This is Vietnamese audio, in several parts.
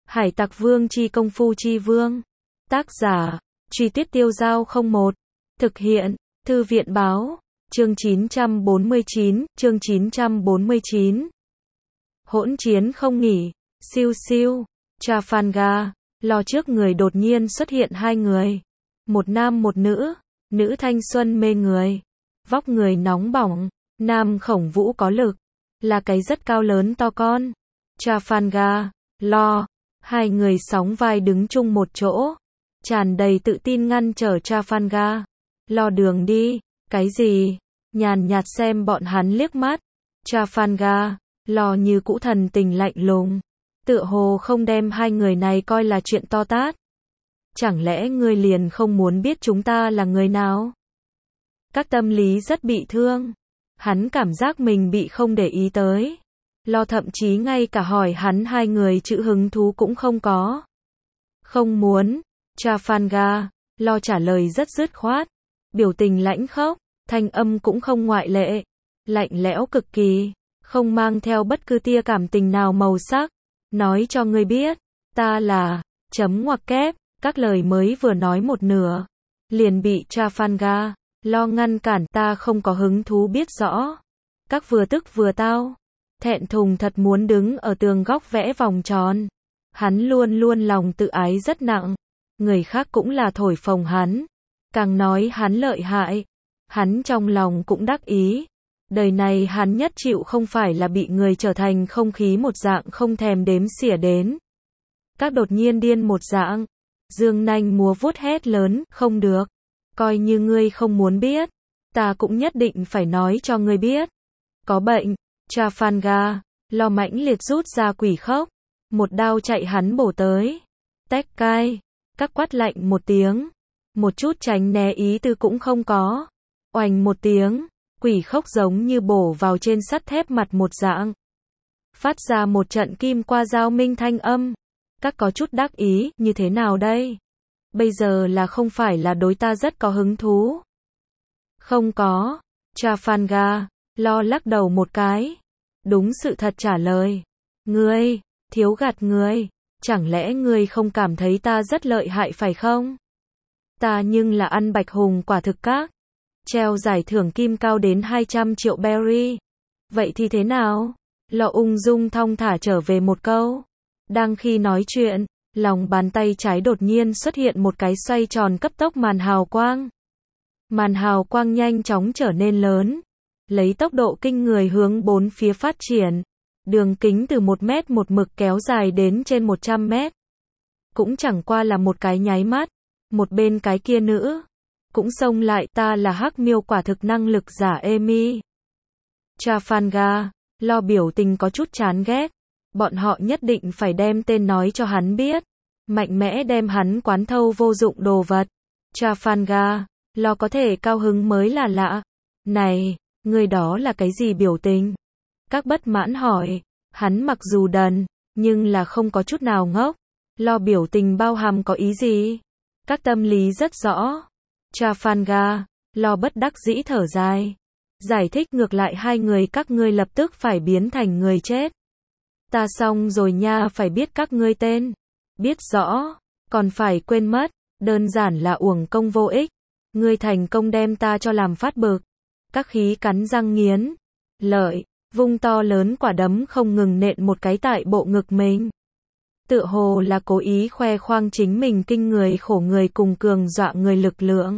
Hải Tặc Vương chi công phu chi vương. Tác giả, Truy Tuyết Tiêu Dao 01. Thực hiện, Thư viện báo. Chương 949. Hỗn chiến không nghỉ. Siêu siêu. Trafalgar. Lò trước người đột nhiên xuất hiện hai người. Một nam một nữ. Nữ thanh xuân mê người. Vóc người nóng bỏng. Nam khổng vũ có lực. Là cái rất cao lớn to con. Trafalgar. Lo. Hai người sóng vai đứng chung một chỗ. Tràn đầy tự tin ngăn trở Trafalgar. Lo đường đi. Cái gì? Nhàn nhạt xem bọn hắn liếc mắt. Trafalgar. Lo như cũ thần tình lạnh lùng. Tựa hồ không đem hai người này coi là chuyện to tát. Chẳng lẽ ngươi liền không muốn biết chúng ta là người nào? Các tâm lý rất bị thương. Hắn cảm giác mình bị không để ý tới. Lo thậm chí ngay cả hỏi hắn hai người chữ hứng thú cũng không có. Không muốn. Trafalgar. Lo trả lời rất dứt khoát. Biểu tình lãnh khốc. Thanh âm cũng không ngoại lệ. Lạnh lẽo cực kỳ. Không mang theo bất cứ tia cảm tình nào màu sắc. Nói cho ngươi biết. Ta là. Chấm ngoặc kép. Các lời mới vừa nói một nửa. Liền bị Trafalgar. Lo ngăn cản. Ta không có hứng thú biết rõ. Các vừa tức vừa tao. Thẹn thùng thật muốn đứng ở tường góc vẽ vòng tròn. Hắn luôn luôn lòng tự ái rất nặng. Người khác cũng là thổi phồng hắn. Càng nói hắn lợi hại. Hắn trong lòng cũng đắc ý. Đời này hắn nhất chịu không phải là bị người trở thành không khí một dạng không thèm đếm xỉa đến. Các đột nhiên điên một dạng. Dương nanh múa vuốt hét lớn, không được. Coi như ngươi không muốn biết. Ta cũng nhất định phải nói cho ngươi biết. Có bệnh. Trafalgar. Lo mãnh liệt rút ra quỷ khốc. Một đao chạy hắn bổ tới. Tách cai. Các quát lạnh một tiếng. Một chút tránh né ý tư cũng không có. Oành một tiếng. Quỷ khốc giống như bổ vào trên sắt thép mặt một dạng. Phát ra một trận kim qua dao minh thanh âm. Các có chút đắc ý, như thế nào đây? Bây giờ là không phải là đối ta rất có hứng thú? Không có. Trafalgar. Lo lắc đầu một cái. Đúng sự thật trả lời. Ngươi, thiếu gạt ngươi. Chẳng lẽ ngươi không cảm thấy ta rất lợi hại phải không? Ta nhưng là ăn bạch hùng quả thực các. Treo giải thưởng kim cao đến 200 triệu berry. Vậy thì thế nào? Lọ ung dung thong thả trở về một câu. Đang khi nói chuyện, lòng bàn tay trái đột nhiên xuất hiện một cái xoay tròn cấp tốc màn hào quang. Màn hào quang nhanh chóng trở nên lớn. Lấy tốc độ kinh người hướng bốn phía phát triển. Đường kính từ 1 mét một mực kéo dài đến trên 100 mét. Cũng chẳng qua là một cái nháy mắt. Một bên cái kia nữ. Cũng xông lại, ta là hắc miêu quả thực năng lực giả Amy. Trafalgar. Lo biểu tình có chút chán ghét. Bọn họ nhất định phải đem tên nói cho hắn biết. Mạnh mẽ đem hắn quán thâu vô dụng đồ vật. Trafalgar. Lo có thể cao hứng mới là lạ. Này, người đó là cái gì biểu tình? Các bất mãn hỏi. Hắn mặc dù đần, nhưng là không có chút nào ngốc. Lo biểu tình bao hàm có ý gì? Các tâm lý rất rõ. Trafalgar. Lo bất đắc dĩ thở dài. Giải thích ngược lại hai người các ngươi lập tức phải biến thành người chết. Ta xong rồi nha, phải biết các ngươi tên. Biết rõ. Còn phải quên mất. Đơn giản là uổng công vô ích. Ngươi thành công đem ta cho làm phát bực. Các khí cắn răng nghiến. Lợi. Vung to lớn quả đấm không ngừng nện một cái tại bộ ngực mình. Tựa hồ là cố ý khoe khoang chính mình kinh người khổ người cùng cường dọa người lực lượng.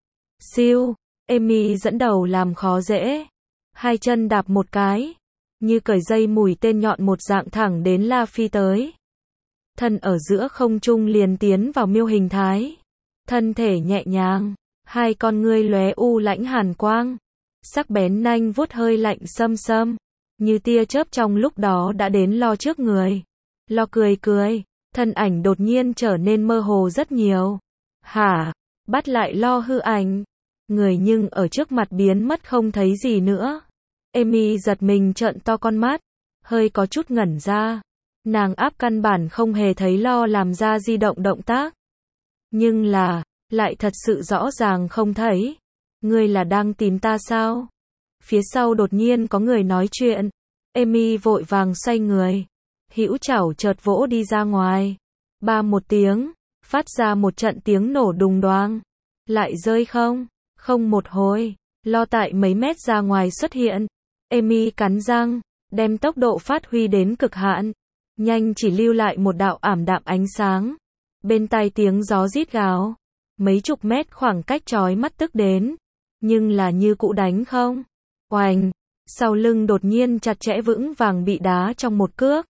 Siêu. Amy dẫn đầu làm khó dễ. Hai chân đạp một cái. Như cởi dây mũi tên nhọn một dạng thẳng đến La Phi tới. Thân ở giữa không trung liền tiến vào miêu hình thái. Thân thể nhẹ nhàng. Hai con ngươi lóe u lãnh hàn quang. Sắc bén nanh vuốt hơi lạnh xâm xâm. Như tia chớp trong lúc đó đã đến Lo trước người. Lo cười cười. Thân ảnh đột nhiên trở nên mơ hồ rất nhiều. Hả? Bắt lại Lo hư ảnh. Người nhưng ở trước mặt biến mất không thấy gì nữa. Amy giật mình trợn to con mắt. Hơi có chút ngẩn ra. Nàng áp căn bản không hề thấy Lo làm ra di động động tác. Nhưng là, lại thật sự rõ ràng không thấy. Ngươi là đang tìm ta sao? Phía sau đột nhiên có người nói chuyện. Amy vội vàng xoay người. Hữu chảo chợt vỗ đi ra ngoài. Ba một tiếng, phát ra một trận tiếng nổ đùng đoang. Lại rơi không? Không một hồi, Lo tại mấy mét ra ngoài xuất hiện. Amy cắn răng, đem tốc độ phát huy đến cực hạn. Nhanh chỉ lưu lại một đạo ảm đạm ánh sáng. Bên tai tiếng gió rít gào. Mấy chục mét khoảng cách chói mắt tức đến. Nhưng là như cũ đánh không? Oành! Sau lưng đột nhiên chặt chẽ vững vàng bị đá trong một cước.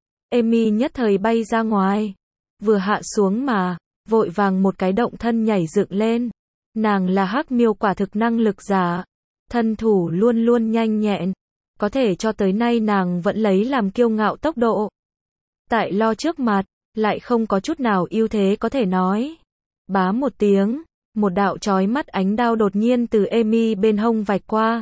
Amy nhất thời bay ra ngoài. Vừa hạ xuống mà, vội vàng một cái động thân nhảy dựng lên. Nàng là hắc miêu quả thực năng lực giả. Thân thủ luôn luôn nhanh nhẹn. Có thể cho tới nay nàng vẫn lấy làm kiêu ngạo tốc độ. Tại Lo trước mặt, lại không có chút nào ưu thế có thể nói. Bá một tiếng, một đạo chói mắt ánh đao đột nhiên từ Amy bên hông vạch qua.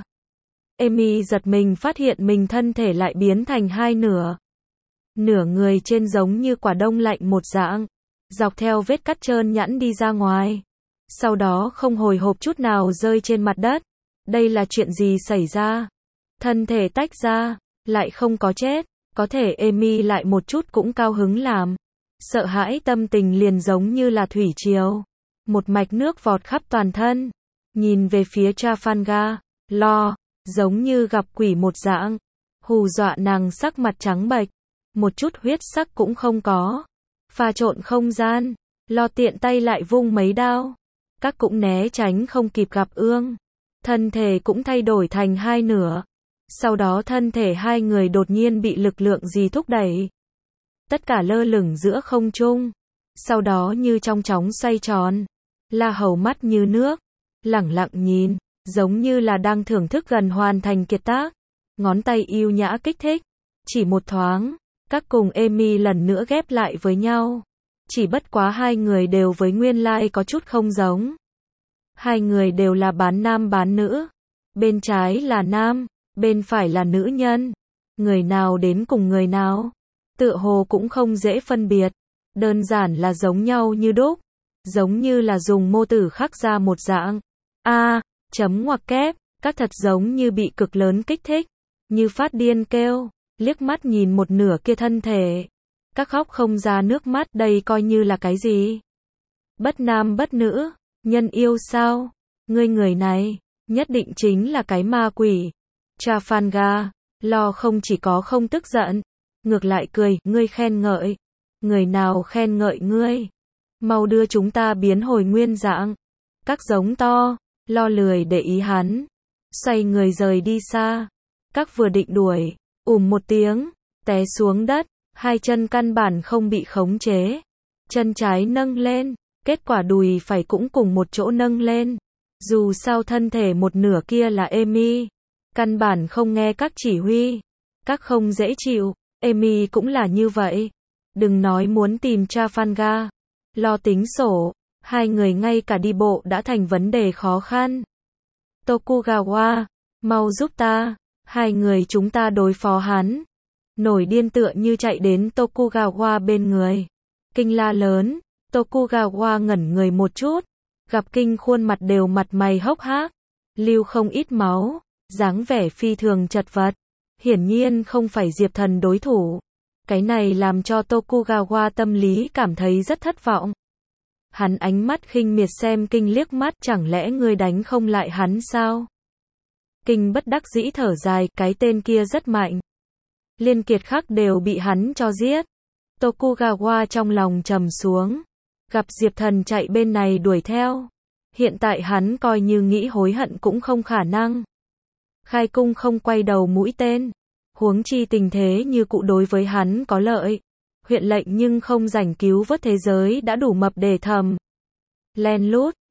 Amy giật mình phát hiện mình thân thể lại biến thành hai nửa. Nửa người trên giống như quả đông lạnh một dạng, dọc theo vết cắt trơn nhẵn đi ra ngoài. Sau đó không hồi hộp chút nào rơi trên mặt đất. Đây là chuyện gì xảy ra? Thân thể tách ra, lại không có chết. Có thể Amy lại một chút cũng cao hứng làm. Sợ hãi tâm tình liền giống như là thủy triều. Một mạch nước vọt khắp toàn thân. Nhìn về phía Trafalgar, Lo, giống như gặp quỷ một dạng. Hù dọa nàng sắc mặt trắng bệch. Một chút huyết sắc cũng không có. Pha trộn không gian, Lo tiện tay lại vung mấy đao. Các cũng né tránh không kịp gặp ương. Thân thể cũng thay đổi thành hai nửa. Sau đó thân thể hai người đột nhiên bị lực lượng gì thúc đẩy. Tất cả lơ lửng giữa không trung. Sau đó như trong chóng xoay tròn. La Hầu mắt như nước. Lẳng lặng nhìn, giống như là đang thưởng thức gần hoàn thành kiệt tác. Ngón tay yêu nhã kích thích. Chỉ một thoáng, các cùng Amy lần nữa ghép lại với nhau. Chỉ bất quá hai người đều với nguyên lai có chút không giống. Hai người đều là bán nam bán nữ. Bên trái là nam, bên phải là nữ nhân. Người nào đến cùng người nào? Tựa hồ cũng không dễ phân biệt. Đơn giản là giống nhau như đúc. Giống như là dùng mô tử khắc ra một dạng. Chấm ngoặc kép, các thật giống như bị cực lớn kích thích. Như phát điên kêu, liếc mắt nhìn một nửa kia thân thể. Các khóc không ra nước mắt, đây coi như là cái gì? Bất nam bất nữ, nhân yêu sao? Ngươi người này, nhất định chính là cái ma quỷ. Trafalgar, Lo không chỉ có không tức giận, ngược lại cười, ngươi khen ngợi. Người nào khen ngợi ngươi? Mau đưa chúng ta biến hồi nguyên dạng. Các giống to, Lo lười để ý hắn. Xoay người rời đi xa. Các vừa định đuổi, một tiếng, té xuống đất. Hai chân căn bản không bị khống chế. Chân trái nâng lên, kết quả đùi phải cũng cùng một chỗ nâng lên. Dù sao thân thể một nửa kia là Amy. Căn bản không nghe các chỉ huy. Các không dễ chịu, Amy cũng là như vậy. Đừng nói muốn tìm Trafalgar. Lo tính sổ, hai người ngay cả đi bộ đã thành vấn đề khó khăn. Tokugawa, mau giúp ta, hai người chúng ta đối phó hắn. Nổi điên tựa như chạy đến Tokugawa bên người. Kinh la lớn, Tokugawa ngẩn người một chút. Gặp kinh khuôn mặt đều mặt mày hốc hác. Lưu không ít máu, dáng vẻ phi thường chật vật. Hiển nhiên không phải Diệp Thần đối thủ. Cái này làm cho Tokugawa tâm lý cảm thấy rất thất vọng. Hắn ánh mắt khinh miệt xem kinh liếc mắt, chẳng lẽ ngươi đánh không lại hắn sao? Kinh bất đắc dĩ thở dài, cái tên kia rất mạnh. Liên kiệt khắc đều bị hắn cho giết. Tokugawa trong lòng trầm xuống. Gặp Diệp Thần chạy bên này đuổi theo. Hiện tại hắn coi như nghĩ hối hận cũng không khả năng. Khai cung không quay đầu mũi tên. Huống chi tình thế như cụ đối với hắn có lợi. Huyện lệnh nhưng không rảnh cứu vớt thế giới đã đủ mập để thầm. Len lút,